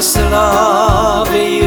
slavei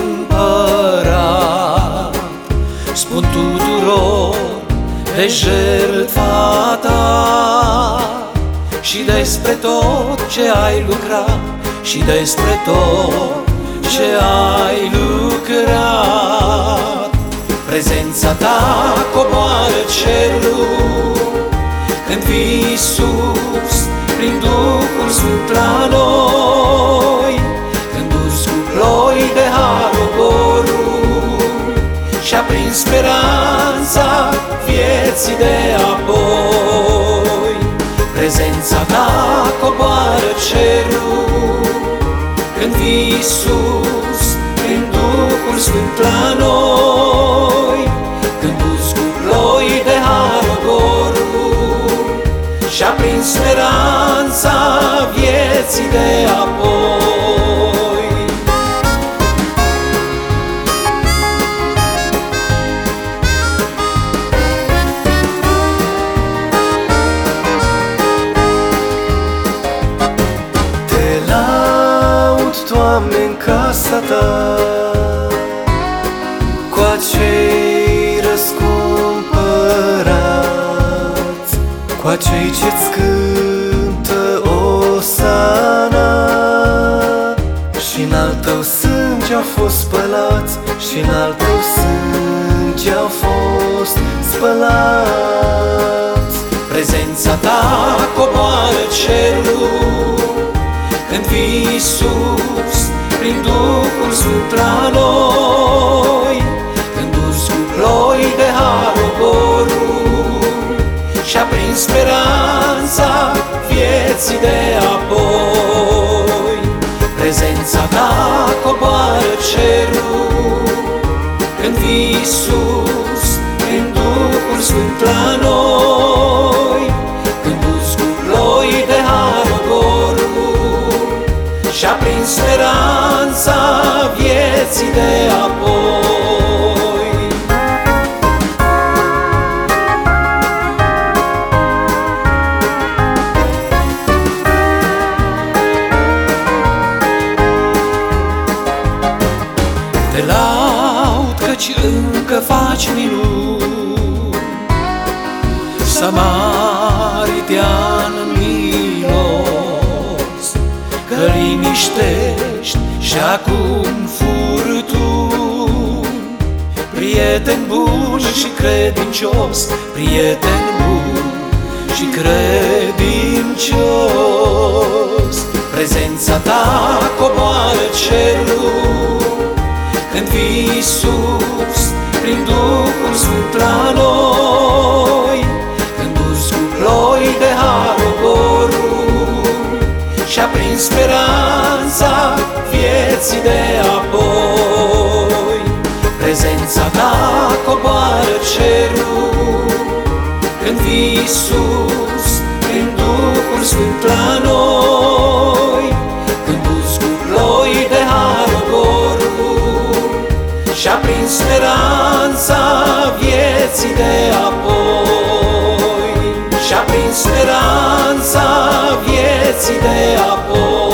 împărat, spun tuturor de jertfa ta și despre tot ce ai lucrat, și despre tot ce ai lucrat. Prezența ta coboară cerul când vii sus prin Duhul Sfânt la noi, când urci cu ploi de har ogorul și aprins speranța vieții de apoi. Prezența ta coboară cerul când vii sus prin Duhul Sfânt la noi, când urci cu ploi de har ogorul și aprins speranța vieții de apoi. Te laud, Doamne, în casa ta, cu acei răscumpărați, cu acei ce-ți cântă osana, și-n al tău sânge au fost spălați, și-n al tău sânge au fost spălați. Prezența ta coboară cerul când vii sus prin Duhul Sfânt la noi, când urci cu ploi de har ogorul și aprins speranța vieții de apoi. Prezența ta coboară cerul când vii sus prin Duhul Sfânt la noi, când urci cu ploi de har ogorul și aprins speranța vieții de apoi. Te laud căci încă faci minuni, samaritean milos, că liniștești și acum furtuni. Prieten bun și credincios, prieten bun și credincios. Prezența ta coboară cerul când vii sus prin Duhul Sfânt la noi, când urci cu ploi de har ogorul și aprins speranța vieții de apoi. Prezența ta coboară cerul când vii sus prin Duhul Sfânt la noi, când urci cu ploi de har ogorul și aprins speranța vieții de apoi, și aprins speranța vieții de apoi.